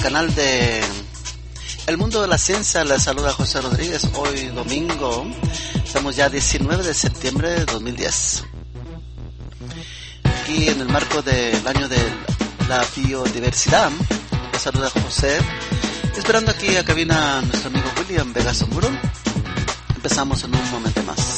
canal de El Mundo de la Ciencia. Les saluda José Rodríguez. Hoy domingo, estamos ya 19 de septiembre de 2010. Aquí en el marco del año de la biodiversidad, les saluda José. Esperando aquí a cabina nuestro amigo William Vega Somuro. Empezamos en un momento más.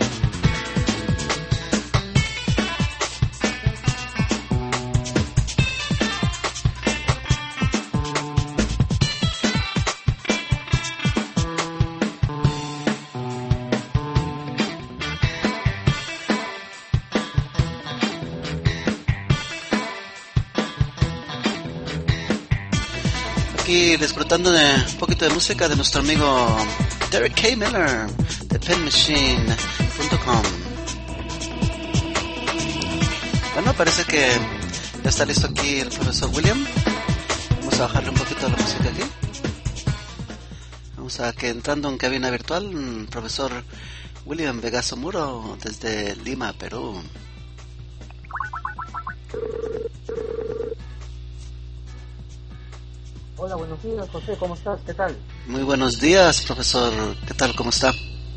Aquí disfrutando de un poquito de música de nuestro amigo Derek K. Miller de penmachine.com. Bueno, parece que ya está listo aquí el profesor William. Vamos a bajarle un poquito la música aquí. Vamos a que entrando en cabina virtual, el profesor William Vega Somuro desde Lima, Perú. Hola, buenos días, José, ¿cómo estás? ¿Qué tal? Muy buenos días, profesor. ¿Qué tal? ¿Cómo está?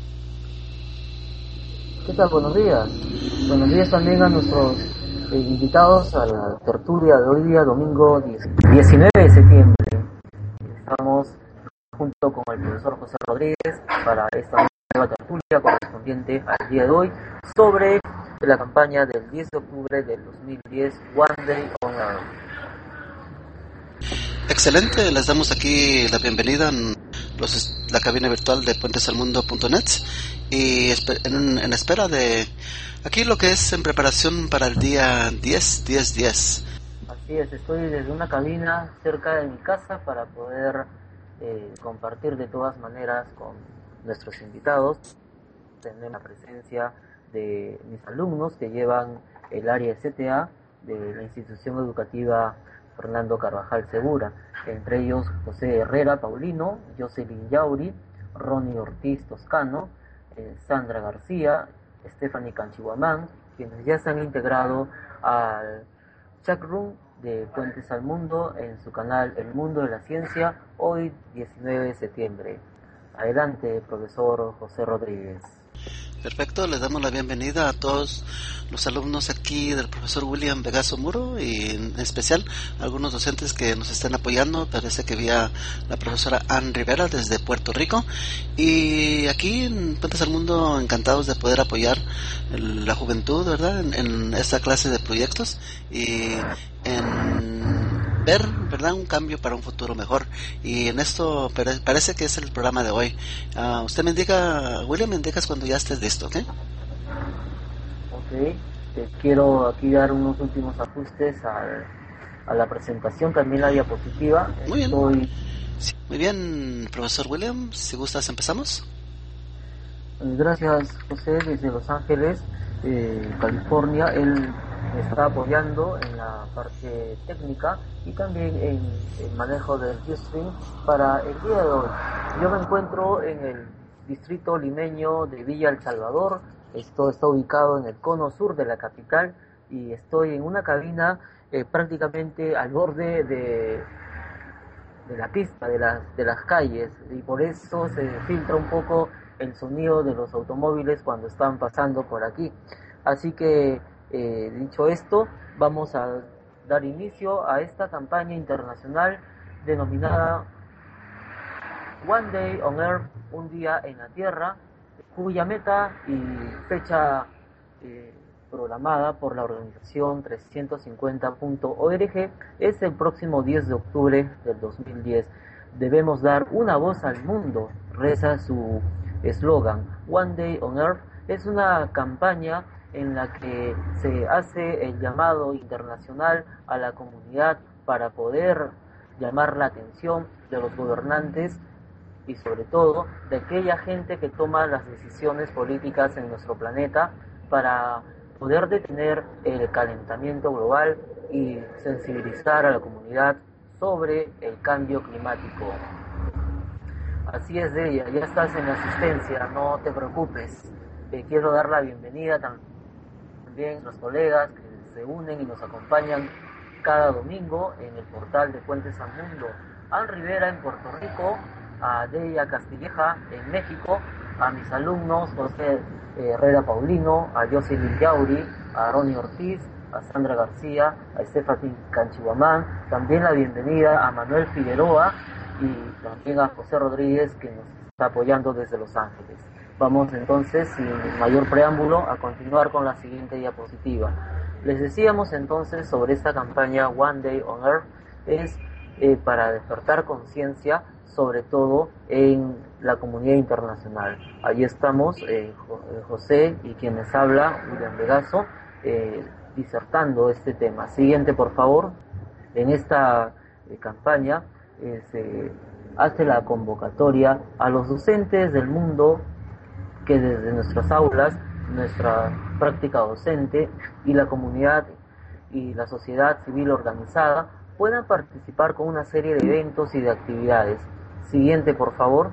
¿Qué tal? Buenos días. Buenos días también a nuestros invitados a la tertulia de hoy día, domingo 19 de septiembre. Estamos junto con el profesor José Rodríguez para esta nueva tertulia correspondiente al día de hoy sobre la campaña del 10 de octubre del 2010, One Day on Earth. Excelente, les damos aquí la bienvenida en la cabina virtual de puentesalmundo.net y en espera de aquí lo que es en preparación para el día 10-10-10. Así es, estoy desde una cabina cerca de mi casa para poder compartir de todas maneras con nuestros invitados. Tenemos la presencia de mis alumnos que llevan el área de CTA de la institución educativa Fernando Carvajal Segura, entre ellos José Herrera Paulino, Jocelyn Yauri, Ronnie Ortiz Toscano, Sandra García, Stephanie Canchihuamán, quienes ya se han integrado al chat room de Puentes al Mundo en su canal El Mundo de la Ciencia, hoy 19 de septiembre. Adelante, profesor José Rodríguez. Perfecto, les damos la bienvenida a todos los alumnos aquí del profesor William Vega Somuro y en especial a algunos docentes que nos están apoyando. Parece que vía la profesora Ann Rivera desde Puerto Rico, y aquí en Puentes al Mundo encantados de poder apoyar la juventud, ¿verdad? En esta clase de proyectos y en ver, ¿verdad?, un cambio para un futuro mejor. Y en esto parece que es el programa de hoy. Usted me indica, William, me indicas cuando ya estés listo, ¿ok? Ok, quiero aquí dar unos últimos ajustes a la presentación, también la diapositiva. Muy bien. Sí, muy bien, profesor William, si gustas empezamos. Gracias, José, desde Los Ángeles, California. Él me está apoyando en la parte técnica y también en el manejo del Ustream para el día de hoy. Yo me encuentro en el distrito limeño de Villa El Salvador. Esto está ubicado en el cono sur de la capital y estoy en una cabina prácticamente al borde de la pista, de las calles, y por eso se filtra un poco el sonido de los automóviles cuando están pasando por aquí. Así que, dicho esto, vamos a dar inicio a esta campaña internacional denominada One Day on Earth, un día en la Tierra, cuya meta y fecha programada por la organización 350.org es el próximo 10 de octubre del 2010. Debemos dar una voz al mundo, reza su eslogan. One Day on Earth es una campaña en la que se hace el llamado internacional a la comunidad para poder llamar la atención de los gobernantes y sobre todo de aquella gente que toma las decisiones políticas en nuestro planeta para poder detener el calentamiento global y sensibilizar a la comunidad sobre el cambio climático. Así es, Delia, ya estás en la asistencia, no te preocupes. Quiero dar la bienvenida también a los colegas que se unen y nos acompañan cada domingo en el portal de Puentes al Mundo. Ann Rivera en Puerto Rico, a Deya Castilleja en México, a mis alumnos José Herrera Paulino, a Jocelyn Yauri, a Ronnie Ortiz, a Sandra García, a Stephanie Canchihuamán, también la bienvenida a Manuel Figueroa y también a José Rodríguez, que nos está apoyando desde Los Ángeles. Vamos entonces, sin mayor preámbulo, a continuar con la siguiente diapositiva. Les decíamos entonces sobre esta campaña One Day on Earth, es para despertar conciencia, sobre todo en la comunidad internacional. Allí estamos, José y quien les habla, William Vegaso, disertando este tema. Siguiente, por favor. En esta campaña se hace la convocatoria a los docentes del mundo que desde nuestras aulas, nuestra práctica docente y la comunidad y la sociedad civil organizada puedan participar con una serie de eventos y de actividades. Siguiente, por favor.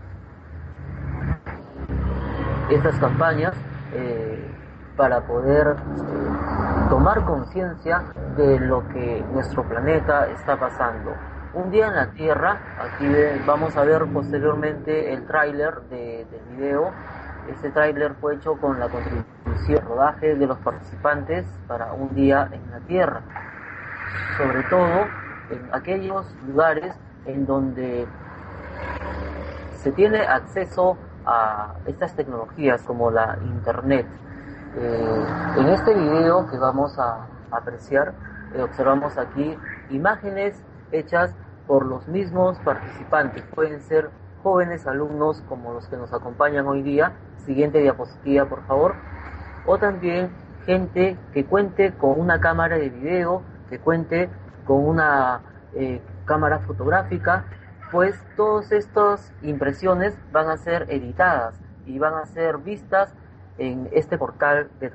Estas campañas para poder tomar conciencia de lo que nuestro planeta está pasando. Un día en la Tierra, aquí vamos a ver posteriormente el tráiler del video. Este tráiler fue hecho con la contribución, rodaje de los participantes para un día en la Tierra. Sobre todo en aquellos lugares en donde se tiene acceso a estas tecnologías como la Internet. En este video que vamos a apreciar, observamos aquí imágenes hechas por los mismos participantes. Pueden ser jóvenes alumnos como los que nos acompañan hoy día. Siguiente diapositiva, por favor. O también gente que cuente con una cámara de video, que cuente con una cámara fotográfica, pues todas estas impresiones van a ser editadas y van a ser vistas en este portal de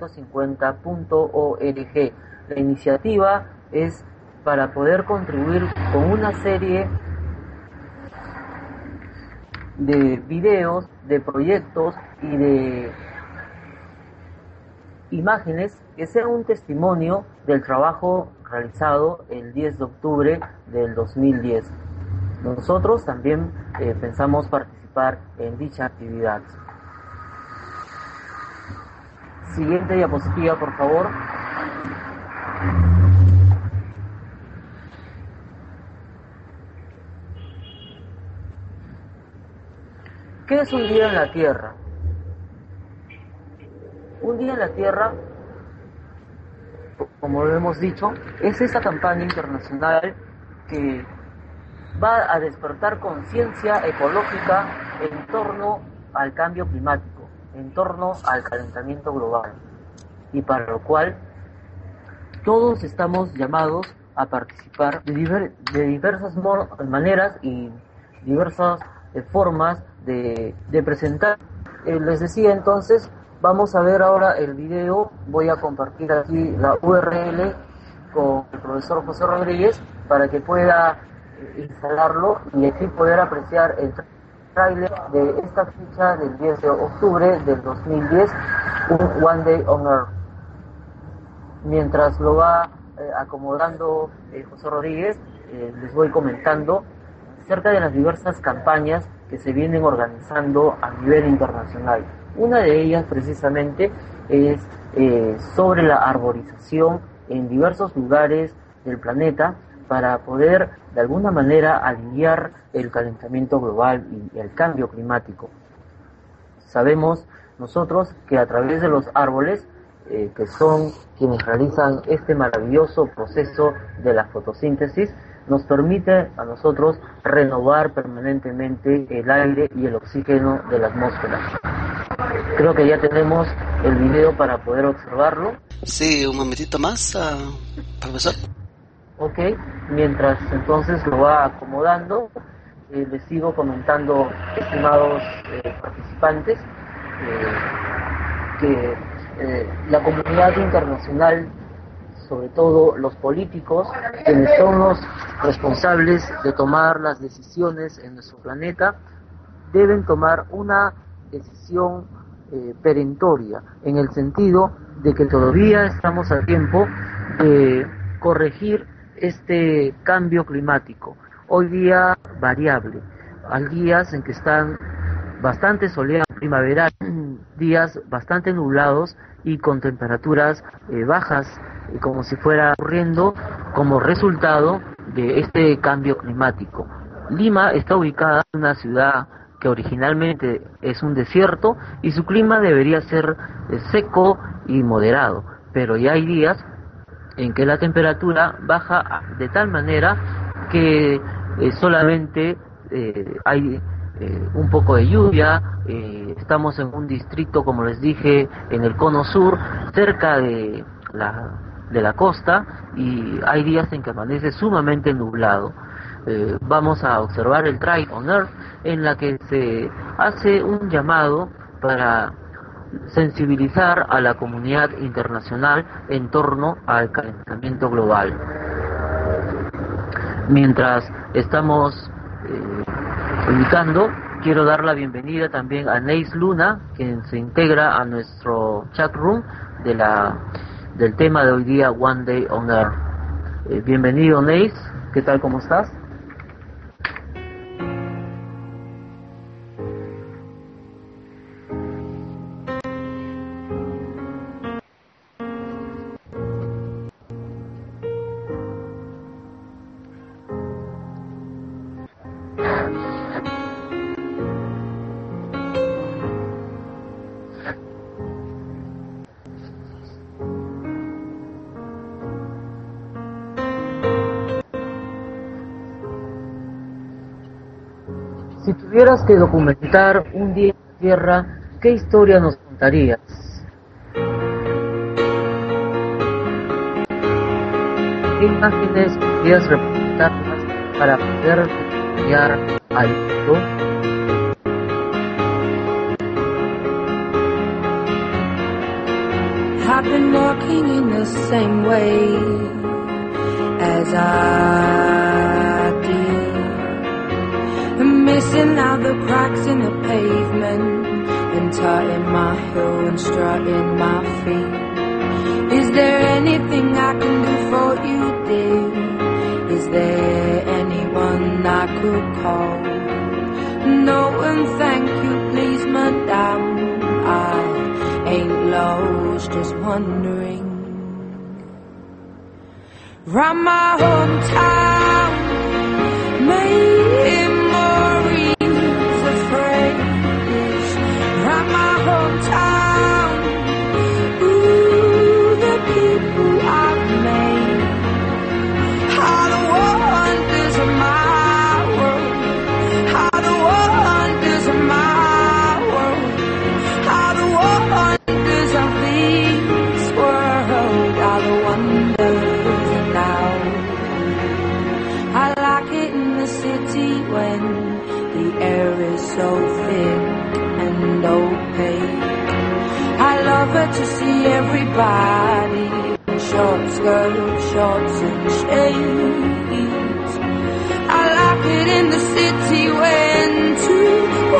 350.org. La iniciativa es para poder contribuir con una serie de videos, de proyectos y de imágenes que sean un testimonio del trabajo realizado el 10 de octubre del 2010. Nosotros también pensamos participar en dicha actividad. Siguiente diapositiva, por favor. ¿Qué es un día en la Tierra? Un día en la Tierra, como lo hemos dicho, es esa campaña internacional que va a despertar conciencia ecológica en torno al cambio climático, en torno al calentamiento global, y para lo cual todos estamos llamados a participar de diversas maneras y diversas formas de presentar. Les decía entonces, vamos a ver ahora el video. Voy a compartir aquí la URL con el profesor José Rodríguez para que pueda instalarlo y así poder apreciar el tráiler de esta fecha del 10 de octubre del 2010, un One Day on Earth. Mientras lo va acomodando José Rodríguez, les voy comentando acerca de las diversas campañas que se vienen organizando a nivel internacional. Una de ellas precisamente es sobre la arborización en diversos lugares del planeta para poder de alguna manera aliviar el calentamiento global y el cambio climático. Sabemos nosotros que a través de los árboles, que son quienes realizan este maravilloso proceso de la fotosíntesis, nos permite a nosotros renovar permanentemente el aire y el oxígeno de la atmósfera. Creo que ya tenemos el video para poder observarlo. Sí, un momentito más, profesor. Ok, mientras entonces lo va acomodando, les sigo comentando, estimados participantes, que la comunidad internacional, sobre todo los políticos, quienes son los responsables de tomar las decisiones en nuestro planeta, deben tomar una decisión perentoria, en el sentido de que todavía estamos a tiempo de corregir este cambio climático. Hoy día variable. Hay días en que están bastante soleados, primaveral, días bastante nublados y con temperaturas bajas, como si fuera ocurriendo como resultado de este cambio climático. Lima está ubicada en una ciudad que originalmente es un desierto y su clima debería ser seco y moderado, pero ya hay días en que la temperatura baja de tal manera que solamente hay un poco de lluvia. Estamos en un distrito, como les dije, en el cono sur, cerca de la costa, y hay días en que amanece sumamente nublado. Vamos a observar el Trade on Earth, en la que se hace un llamado para sensibilizar a la comunidad internacional en torno al calentamiento global. Mientras estamos ubicando, quiero dar la bienvenida también a Neis Luna, quien se integra a nuestro chat room del tema de hoy día, One Day on Earth. Bienvenido, Neis. ¿Qué tal? ¿Cómo estás? Si tuvieras que documentar un día en la Tierra, ¿qué historia nos contarías? ¿Qué imágenes podrías representarlas para poder enseñar al mundo? I've been walking in the same way as I did, missing out the cracks in the pavement and tutting my heel and strutting my feet. Is there anything I can do for you, dear? Is there anyone I could call? No, and thank you, please, madame. I ain't lost, just wondering. Round my hometown, memories of phrase. Round my hometown, ooh, the people I've made. How the wonders of my world, how the wonders of my world, how the wonders of this world, how the wonders now. I like it in the city when the air is so thick and opaque. I love it to see everybody in short skirts, shorts and shades. I like it in the city when two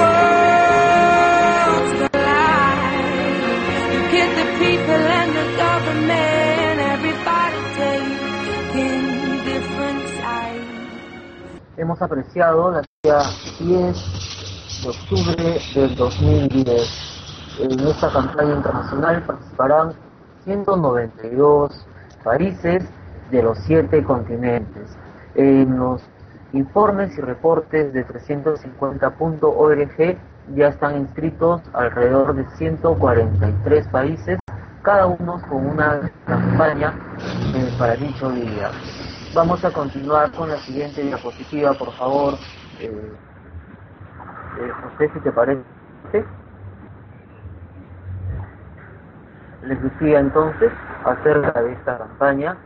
worlds collide. You get the people and the government, everybody taking different sides. Hemos apreciado la día 10 de octubre del 2010. En esta campaña internacional participarán 192 países de los 7 continentes. En los informes y reportes de 350.org ya están inscritos alrededor de 143 países, cada uno con una campaña para dicho día. Vamos a continuar con la siguiente diapositiva, por favor, José, si te parece. Les decía entonces acerca de esta campaña.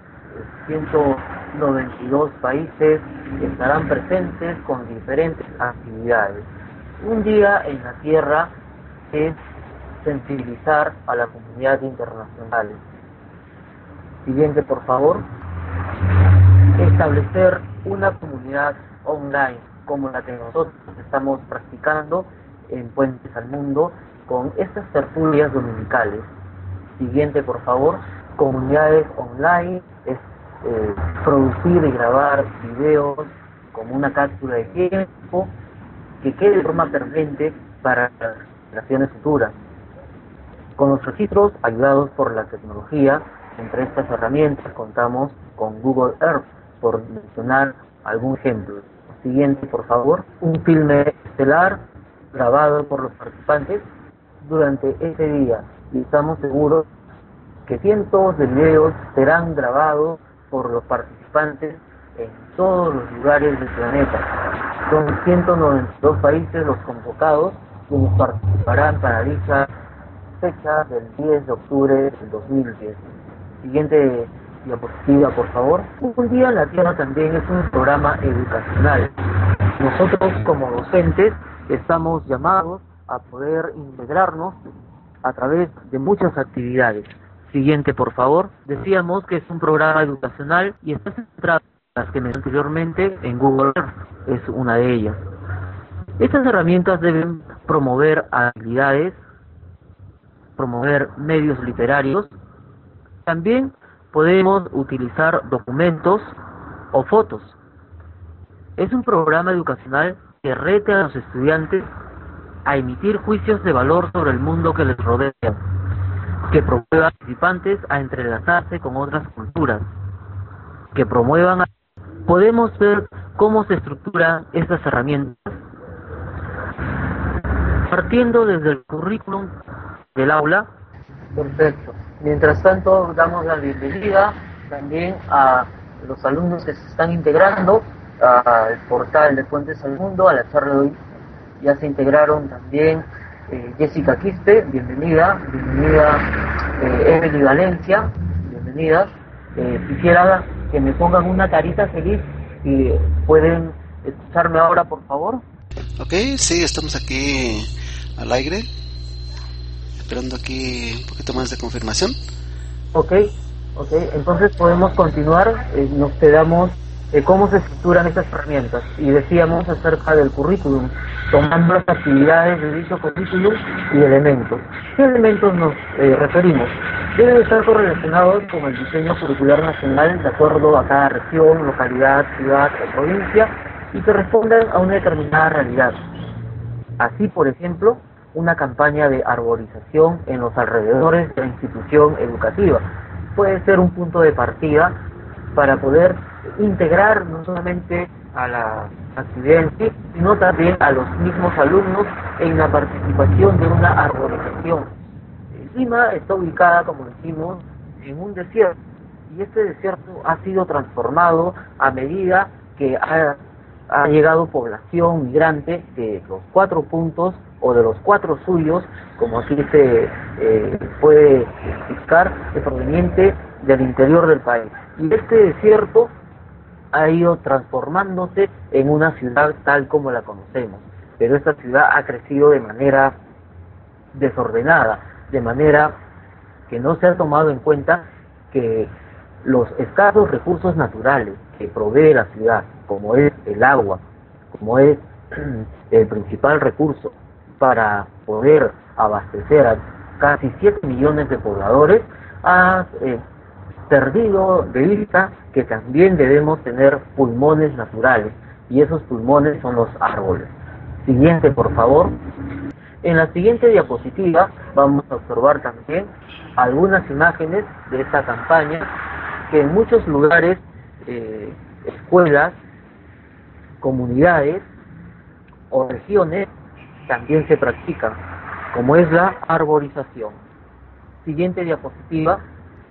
192 países estarán presentes con diferentes actividades. Un día en la Tierra es sensibilizar a la comunidad internacional. Siguiente, por favor. Establecer una comunidad online como la que nosotros estamos practicando en Puentes al Mundo con estas tertulias dominicales. Siguiente, por favor. Comunidades online es producir y grabar videos como una cápsula de tiempo que quede de forma permanente para las generaciones futuras. Con los registros ayudados por la tecnología, entre estas herramientas contamos con Google Earth, por mencionar algún ejemplo. Siguiente, por favor. Un filme estelar grabado por los participantes durante ese día. Y estamos seguros que cientos de videos serán grabados por los participantes en todos los lugares del planeta. Son 192 países los convocados quienes participarán para dicha fecha del 10 de octubre del 2010. Siguiente diapositiva, por favor. Un día en la Tierra también es un programa educacional. Nosotros como docentes estamos llamados a poder integrarnos a través de muchas actividades. Siguiente, por favor. Decíamos que es un programa educacional y está centrado en las que mencioné anteriormente en Google Earth. Es una de ellas. Estas herramientas deben promover habilidades, promover medios literarios. También podemos utilizar documentos o fotos. Es un programa educacional que rete a los estudiantes a emitir juicios de valor sobre el mundo que les rodea, que promueva a los participantes a entrelazarse con otras culturas, que promuevan. Podemos ver cómo se estructuran estas herramientas, partiendo desde el currículum del aula. Perfecto. Mientras tanto, damos la bienvenida también a los alumnos que se están integrando al portal de Fuentes al Mundo, a la charla de hoy. Ya se integraron también Jessica Quispe, bienvenida, Emily Valencia, bienvenidas. Quisiera que me pongan una carita feliz, si pueden escucharme ahora, por favor. Ok, sí, estamos aquí al aire, esperando aquí un poquito más de confirmación. Ok, entonces podemos continuar. Nos quedamos cómo se estructuran estas herramientas y decíamos acerca del currículum, tomando las actividades de dicho currículum y elementos. ¿Qué elementos nos referimos? Deben estar correlacionados con el diseño curricular nacional de acuerdo a cada región, localidad, ciudad o provincia y que respondan a una determinada realidad. Así, por ejemplo, una campaña de arborización en los alrededores de la institución educativa puede ser un punto de partida para poder integrar no solamente a la actividad en sí, sino también a los mismos alumnos en la participación de una arborización. Lima está ubicada, como decimos, en un desierto, y este desierto ha sido transformado a medida que ha llegado población migrante de los 4 puntos o de los 4 suyos, como aquí se puede explicar, es proveniente del interior del país. Y este desierto ha ido transformándose en una ciudad tal como la conocemos, pero esta ciudad ha crecido de manera desordenada, de manera que no se ha tomado en cuenta que los escasos recursos naturales que provee la ciudad, como es el agua, como es el principal recurso para poder abastecer a casi 7 millones de pobladores, ha perdido de vista que también debemos tener pulmones naturales, y esos pulmones son los árboles. Siguiente, por favor. En la siguiente diapositiva vamos a observar también algunas imágenes de esta campaña que en muchos lugares, escuelas, comunidades o regiones también se practican, como es la arborización. Siguiente diapositiva.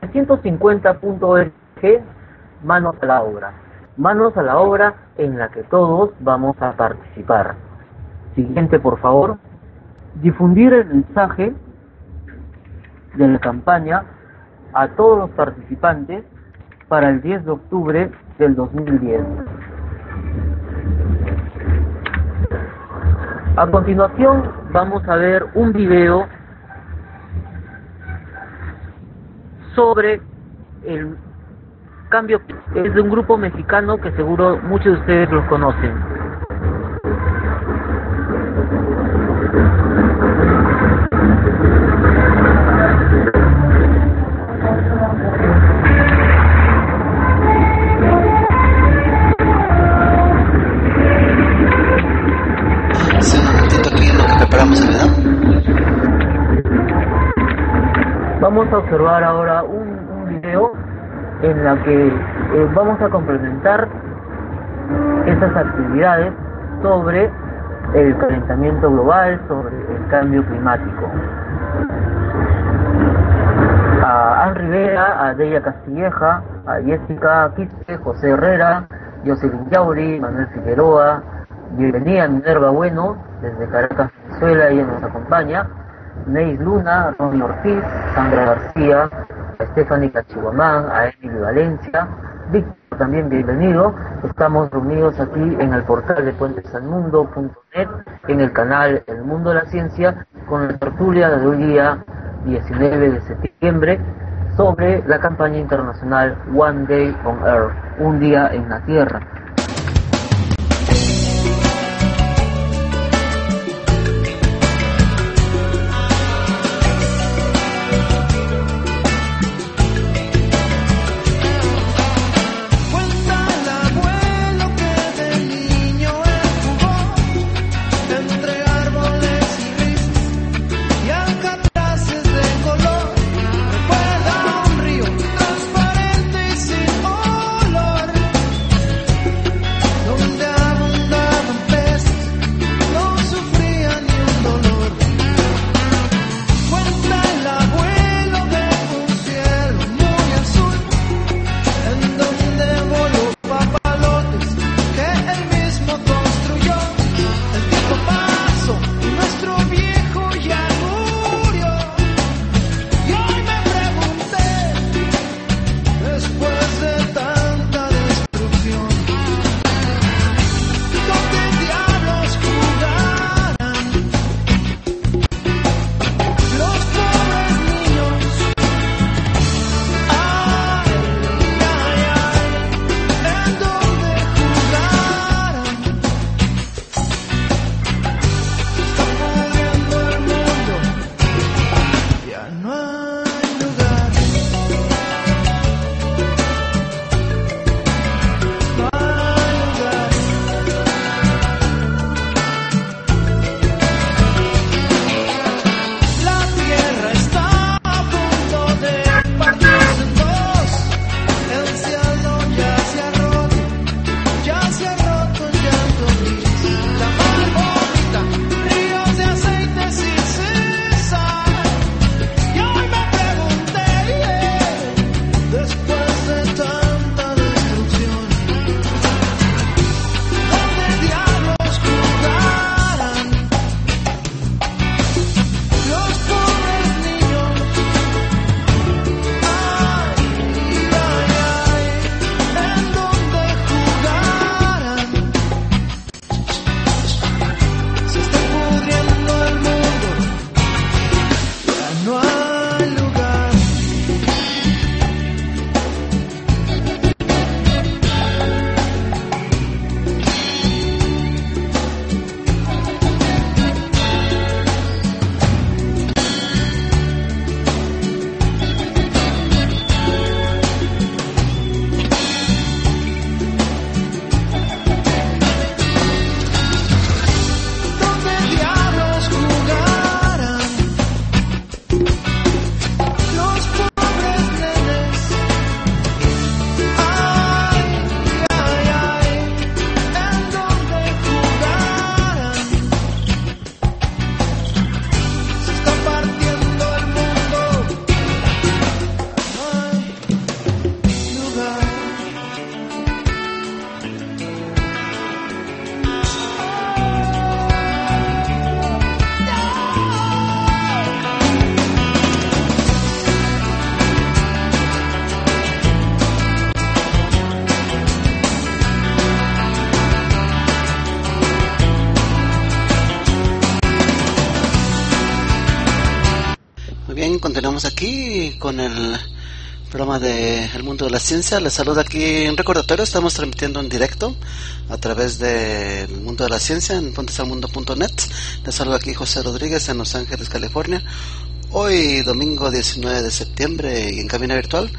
350.org, manos a la obra. Manos a la obra en la que todos vamos a participar. Siguiente, por favor. Difundir el mensaje de la campaña a todos los participantes para el 10 de octubre del 2010. A continuación vamos a ver un video sobre el cambio. Es de un grupo mexicano que seguro muchos de ustedes los conocen. Vamos a observar ahora un video en la que vamos a complementar estas actividades sobre el calentamiento global, sobre el cambio climático. A Ann Rivera, a Deya Castilleja, a Jessica Quispe, José Herrera, Jocelyn Yauri, Manuel Figueroa, bienvenida Minerva Bueno, desde Caracas, Venezuela, ella nos acompaña, Neis Luna, Ronnie Ortiz, Sandra García, a Stephanie Cachihuamán, a Emily Valencia, Víctor también bienvenido. Estamos reunidos aquí en el portal de puentesalmundo.net, en el canal El Mundo de la Ciencia, con la tertulia de hoy día 19 de septiembre sobre la campaña internacional One Day on Earth, un día en la Tierra. Continuamos aquí con el programa de El Mundo de la Ciencia. Les saluda aquí en recordatorio. Estamos transmitiendo en directo a través de El Mundo de la Ciencia en puentesalmundo.net. Les saluda aquí José Rodríguez en Los Ángeles, California. Hoy, domingo 19 de septiembre, y en cabina virtual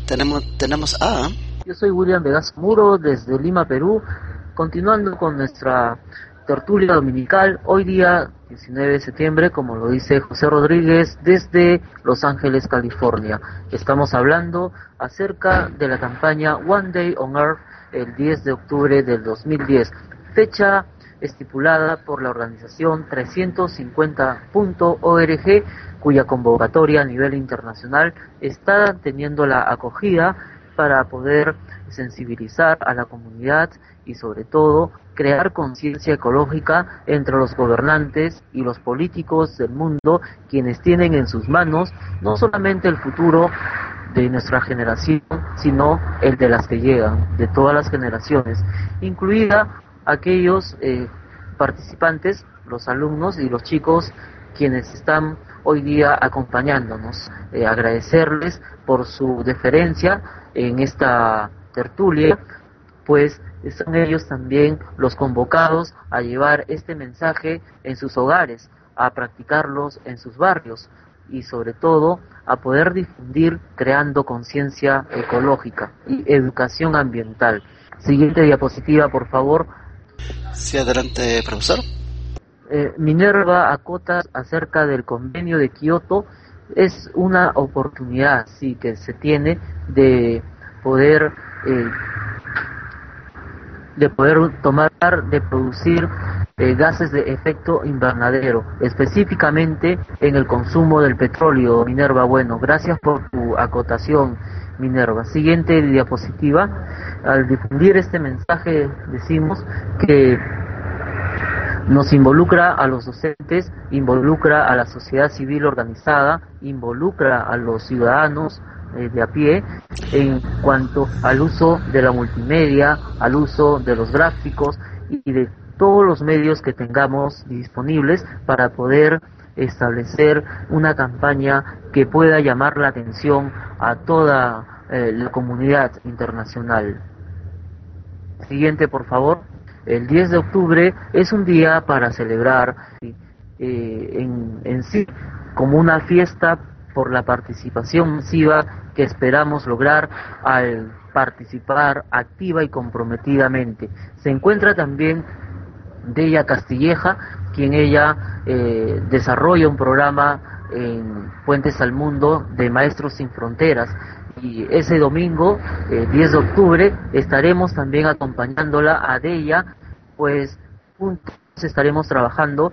tenemos a... Yo soy William Vegas Muro desde Lima, Perú, continuando con nuestra tertulia dominical, hoy día 19 de septiembre, como lo dice José Rodríguez, desde Los Ángeles, California. Estamos hablando acerca de la campaña One Day on Earth, el 10 de octubre del 2010, fecha estipulada por la organización 350.org, cuya convocatoria a nivel internacional está teniendo la acogida para poder sensibilizar a la comunidad y sobre todo crear conciencia ecológica entre los gobernantes y los políticos del mundo, quienes tienen en sus manos no solamente el futuro de nuestra generación, sino el de las que llegan, de todas las generaciones, incluida aquellos participantes, los alumnos y los chicos quienes están hoy día acompañándonos. Agradecerles por su deferencia en esta tertulia, pues son ellos también los convocados a llevar este mensaje en sus hogares, a practicarlos en sus barrios y sobre todo a poder difundir creando conciencia ecológica y educación ambiental. Siguiente diapositiva, por favor. Sí, adelante, profesor. Minerva acota acerca del convenio de Kioto. Es una oportunidad, sí, que se tiene de poder de producir gases de efecto invernadero, específicamente en el consumo del petróleo. Minerva, bueno, gracias por tu acotación, Minerva. Siguiente diapositiva. Al difundir este mensaje decimos que nos involucra a los docentes, involucra a la sociedad civil organizada, involucra a los ciudadanos de a pie en cuanto al uso de la multimedia, al uso de los gráficos y de todos los medios que tengamos disponibles para poder establecer una campaña que pueda llamar la atención a toda la comunidad internacional. Siguiente, por favor. El 10 de octubre es un día para celebrar en sí como una fiesta por la participación masiva que esperamos lograr al participar activa y comprometidamente. Se encuentra también Deya Castilleja, quien ella desarrolla un programa en Puentes al Mundo de Maestros Sin Fronteras, y ese domingo 10 de octubre estaremos también acompañándola a Deya, pues juntos estaremos trabajando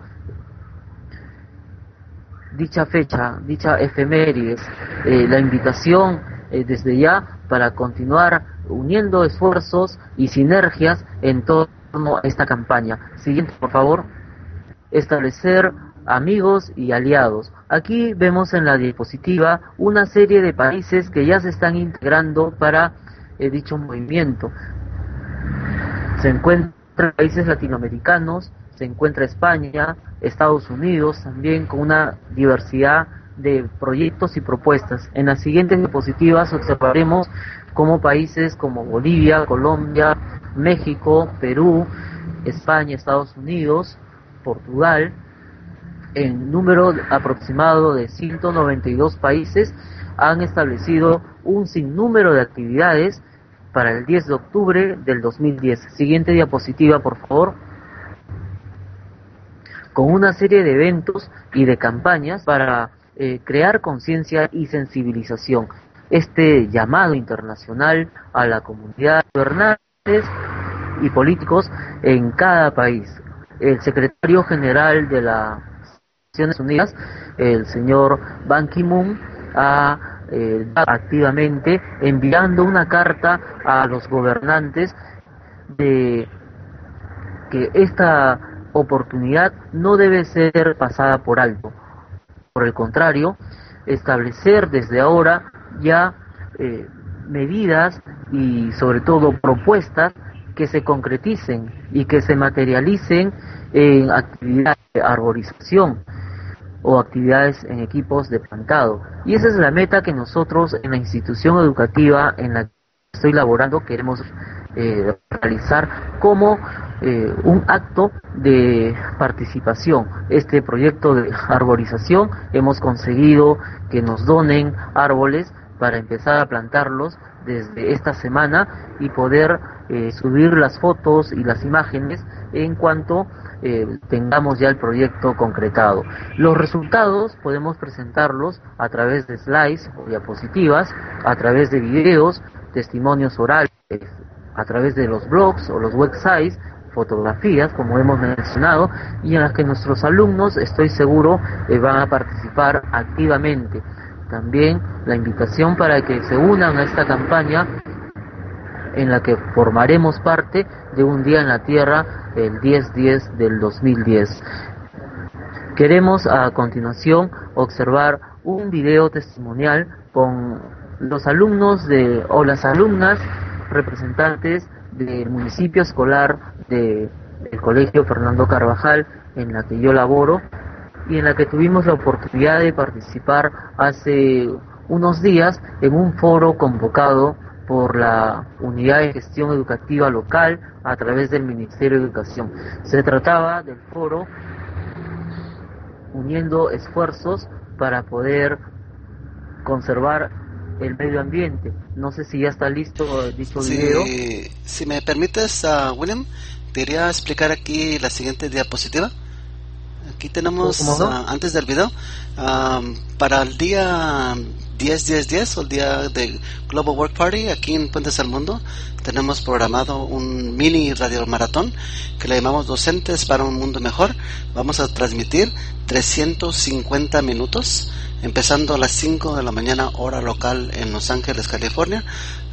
dicha fecha, dicha efemérides, la invitación desde ya para continuar uniendo esfuerzos y sinergias en torno a esta campaña. Siguiente, por favor. Establecer amigos y aliados. Aquí vemos en la diapositiva una serie de países que ya se están integrando para dicho movimiento. Se encuentran países latinoamericanos, se encuentra España, Estados Unidos, también con una diversidad de proyectos y propuestas. En las siguientes diapositivas observaremos cómo países como Bolivia, Colombia, México, Perú, España, Estados Unidos, Portugal, en número aproximado de 192 países, han establecido un sinnúmero de actividades para el 10 de octubre del 2010. Siguiente diapositiva, por favor. Con una serie de eventos y de campañas para crear conciencia y sensibilización. Este llamado internacional a la comunidad de gobernantes y políticos en cada país. El secretario general de las Naciones Unidas, el señor Ban Ki-moon, ha activamente enviando una carta a los gobernantes de que esta oportunidad no debe ser pasada por alto. Por el contrario, establecer desde ahora ya medidas y sobre todo propuestas que se concreticen y que se materialicen en actividades de arborización o actividades en equipos de plantado. Y esa es la meta que nosotros en la institución educativa en la que estoy laborando queremos realizar como un acto de participación. Este proyecto de arborización hemos conseguido que nos donen árboles para empezar a plantarlos desde esta semana y poder subir las fotos y las imágenes en cuanto tengamos ya el proyecto concretado. Los resultados podemos presentarlos a través de slides o diapositivas, a través de videos, testimonios orales, a través de los blogs o los websites, fotografías, como hemos mencionado, y en las que nuestros alumnos, estoy seguro, van a participar activamente. También la invitación para que se unan a esta campaña en la que formaremos parte de un día en la Tierra el 10-10 del 2010. Queremos a continuación observar un video testimonial con los alumnos o las alumnas representantes del municipio escolar del Colegio Fernando Carvajal, en la que yo laboro y en la que tuvimos la oportunidad de participar hace unos días en un foro convocado por la Unidad de Gestión Educativa Local a través del Ministerio de Educación. Se trataba del foro uniendo esfuerzos para poder conservar el medio ambiente. No sé si ya está listo dicho video. Si me permites, William, te quería explicar aquí la siguiente diapositiva. Aquí tenemos, antes del video, para el día 10-10-10, o el día de Global Work Party, aquí en Puentes al Mundo, tenemos programado un mini radio maratón que le llamamos Docentes para un Mundo Mejor. Vamos a transmitir 350 minutos, empezando a las 5 de la mañana, hora local en Los Ángeles, California,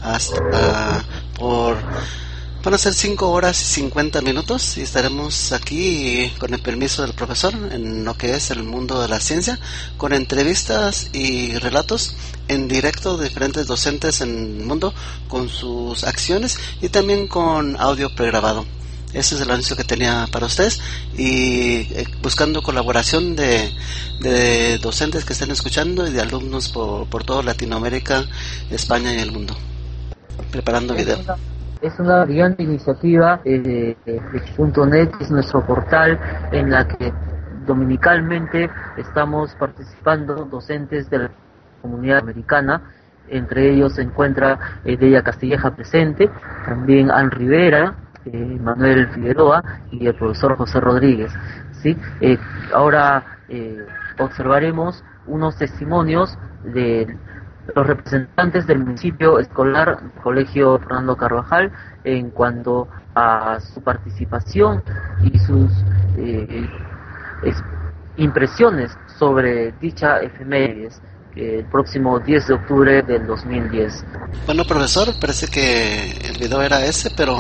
van a ser 5 horas y 50 minutos y estaremos aquí con el permiso del profesor en lo que es el mundo de la ciencia, con entrevistas y relatos en directo de diferentes docentes en el mundo, con sus acciones y también con audio pregrabado. Ese es el anuncio que tenía para ustedes, y buscando colaboración de docentes que estén escuchando y de alumnos por toda Latinoamérica, España y el mundo, preparando video. Es una brillante iniciativa de .net, es nuestro portal en la que dominicalmente estamos participando docentes de la comunidad americana. Entre ellos se encuentra Deya Castilleja presente, también Ann Rivera, Manuel Figueroa y el profesor José Rodríguez. ¿Sí? Ahora observaremos unos testimonios de los representantes del municipio escolar del Colegio Fernando Carvajal en cuanto a su participación y sus impresiones sobre dicha efemérides, el próximo 10 de octubre del 2010. Bueno, profesor, parece que el video era ese, pero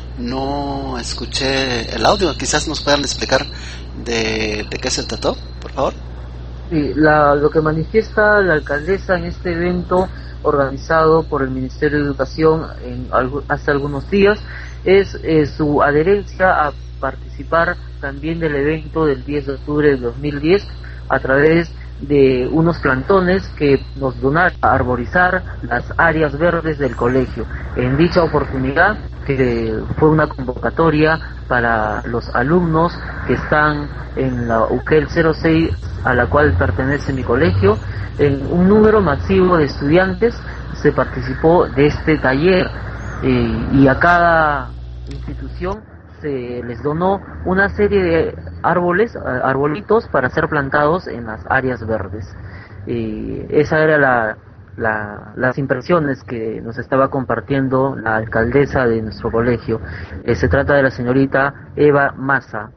no escuché el audio. Quizás nos puedan explicar de qué se trató, por favor. Sí, lo que manifiesta la alcaldesa en este evento organizado por el Ministerio de Educación hace algunos días es su adherencia a participar también del evento del 10 de octubre del 2010 a través de unos plantones que nos donaron a arborizar las áreas verdes del colegio. En dicha oportunidad, que fue una convocatoria para los alumnos que están en la UQEL 06, a la cual pertenece mi colegio, en un número masivo de estudiantes se participó de este taller, y a cada institución se les donó una serie de arbolitos para ser plantados en las áreas verdes. Esa era las impresiones que nos estaba compartiendo la alcaldesa de nuestro colegio. Se trata de la señorita Eva Maza,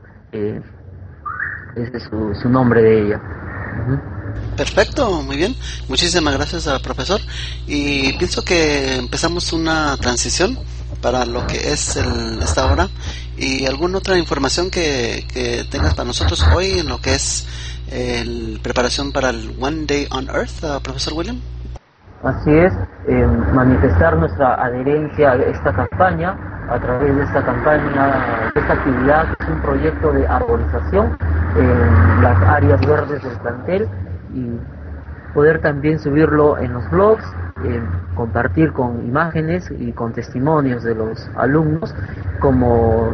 ese es su nombre de ella. Perfecto, muy bien. Muchísimas gracias al profesor, y pienso que empezamos una transición para lo que es esta hora, y alguna otra información que tengas para nosotros hoy en lo que es preparación para el One Day on Earth, profesor William. Así es, manifestar nuestra adherencia a esta campaña, a través de esta campaña, esta actividad, es un proyecto de arborización en las áreas verdes del plantel, y poder también subirlo en los blogs, compartir con imágenes y con testimonios de los alumnos como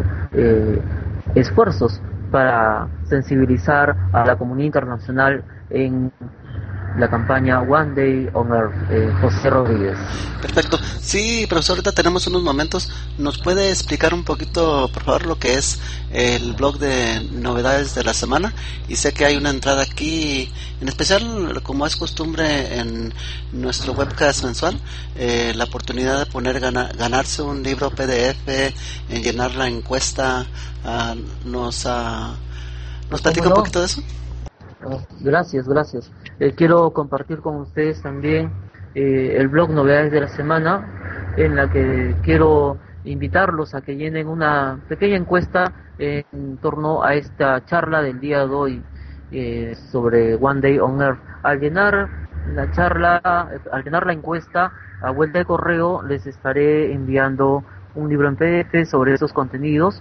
esfuerzos para sensibilizar a la comunidad internacional en la campaña One Day on Earth, José Rodríguez. Perfecto. Sí, profesor, ahorita tenemos unos momentos. ¿Nos puede explicar un poquito, por favor, lo que es el blog de novedades de la semana? Y sé que hay una entrada aquí, en especial, como es costumbre en nuestro webcast mensual, la oportunidad de poner ganarse un libro PDF, en llenar la encuesta. ¿Nos platica un poquito de eso? Gracias. Quiero compartir con ustedes también el blog Novedades de la Semana, en la que quiero invitarlos a que llenen una pequeña encuesta en torno a esta charla del día de hoy sobre One Day on Earth. Al llenar la encuesta a vuelta de correo, les estaré enviando un libro en PDF sobre esos contenidos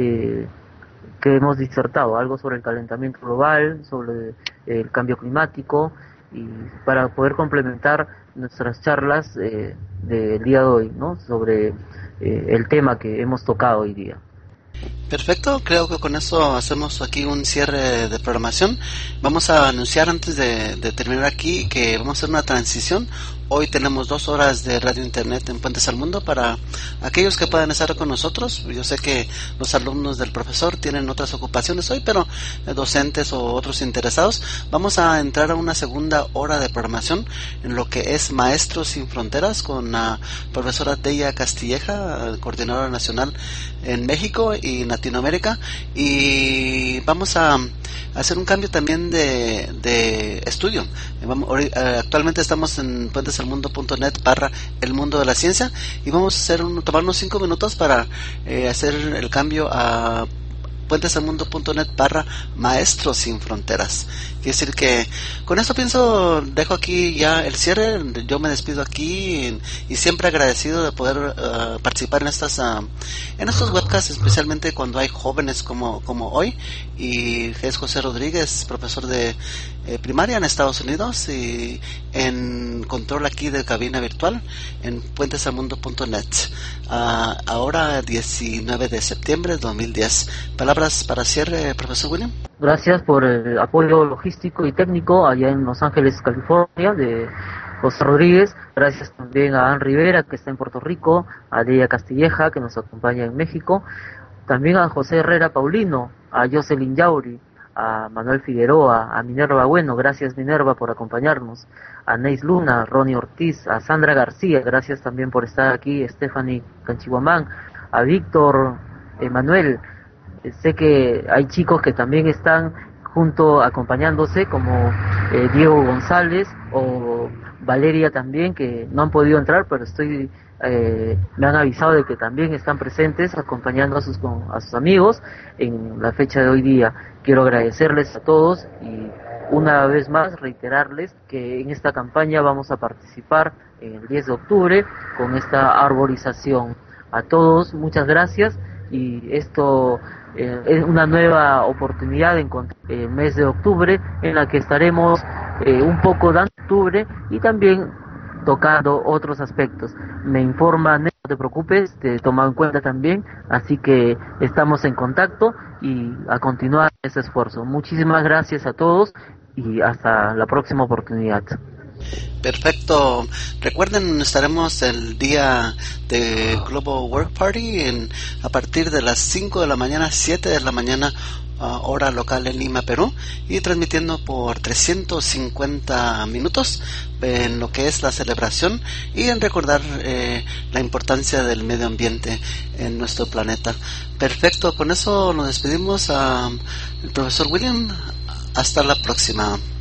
que hemos disertado, algo sobre el calentamiento global, sobre el cambio climático, y para poder complementar nuestras charlas del día de hoy, ¿no? Sobre el tema que hemos tocado hoy día. Perfecto, creo que con eso hacemos aquí un cierre de programación. Vamos a anunciar antes de terminar aquí que vamos a hacer una transición. Hoy tenemos 2 horas de radio internet en Puentes al Mundo para aquellos que puedan estar con nosotros. Yo sé que los alumnos del profesor tienen otras ocupaciones hoy, pero docentes o otros interesados, vamos a entrar a una segunda hora de programación en lo que es Maestros Sin Fronteras con la profesora Deya Castilleja, coordinadora nacional en México y Latinoamérica, y vamos a hacer un cambio también de estudio. Actualmente estamos en puentesalmundo.net/el mundo de la ciencia, y vamos a tomarnos 5 minutos para hacer el cambio a puentesalmundo.net/Maestros Sin Fronteras. Quiere decir que con eso dejo aquí ya el cierre. Yo me despido aquí y siempre agradecido de poder participar en estos webcasts, especialmente cuando hay jóvenes como hoy, y es José Rodríguez, profesor de primaria en Estados Unidos, y en control aquí de cabina virtual en puentesalmundo.net. Ahora 19 de septiembre de 2010. Palabras para cierre, profesor William. Gracias por el apoyo logístico y técnico allá en Los Ángeles, California, de José Rodríguez. Gracias también a Ann Rivera, que está en Puerto Rico, a Deya Castilleja, que nos acompaña en México, también a José Herrera Paulino, a Jocelyn Yauri, a Manuel Figueroa, a Minerva Bueno, gracias Minerva por acompañarnos, a Neis Luna, Ronnie Ortiz, a Sandra García, gracias también por estar aquí, Stephanie Canchihuamán, a Víctor Emanuel. Sé que hay chicos que también están acompañándose, como Diego González o Valeria también, que no han podido entrar, pero me han avisado de que también están presentes acompañando a sus amigos en la fecha de hoy día. Quiero agradecerles a todos y una vez más reiterarles que en esta campaña vamos a participar el 10 de octubre con esta arborización. A todos, muchas gracias, y esto es una nueva oportunidad en el mes de octubre, en la que estaremos un poco dando octubre y también tocando otros aspectos. Me informa, no te preocupes, te he tomado en cuenta también, así que estamos en contacto y a continuar ese esfuerzo. Muchísimas gracias a todos y hasta la próxima oportunidad. Perfecto. Recuerden, estaremos el día de Global Work Party a partir de las 5 de la mañana, 7 de la mañana, hora local en Lima, Perú, y transmitiendo por 350 minutos en lo que es la celebración y en recordar la importancia del medio ambiente en nuestro planeta. Perfecto, con eso nos despedimos. El profesor William, hasta la próxima.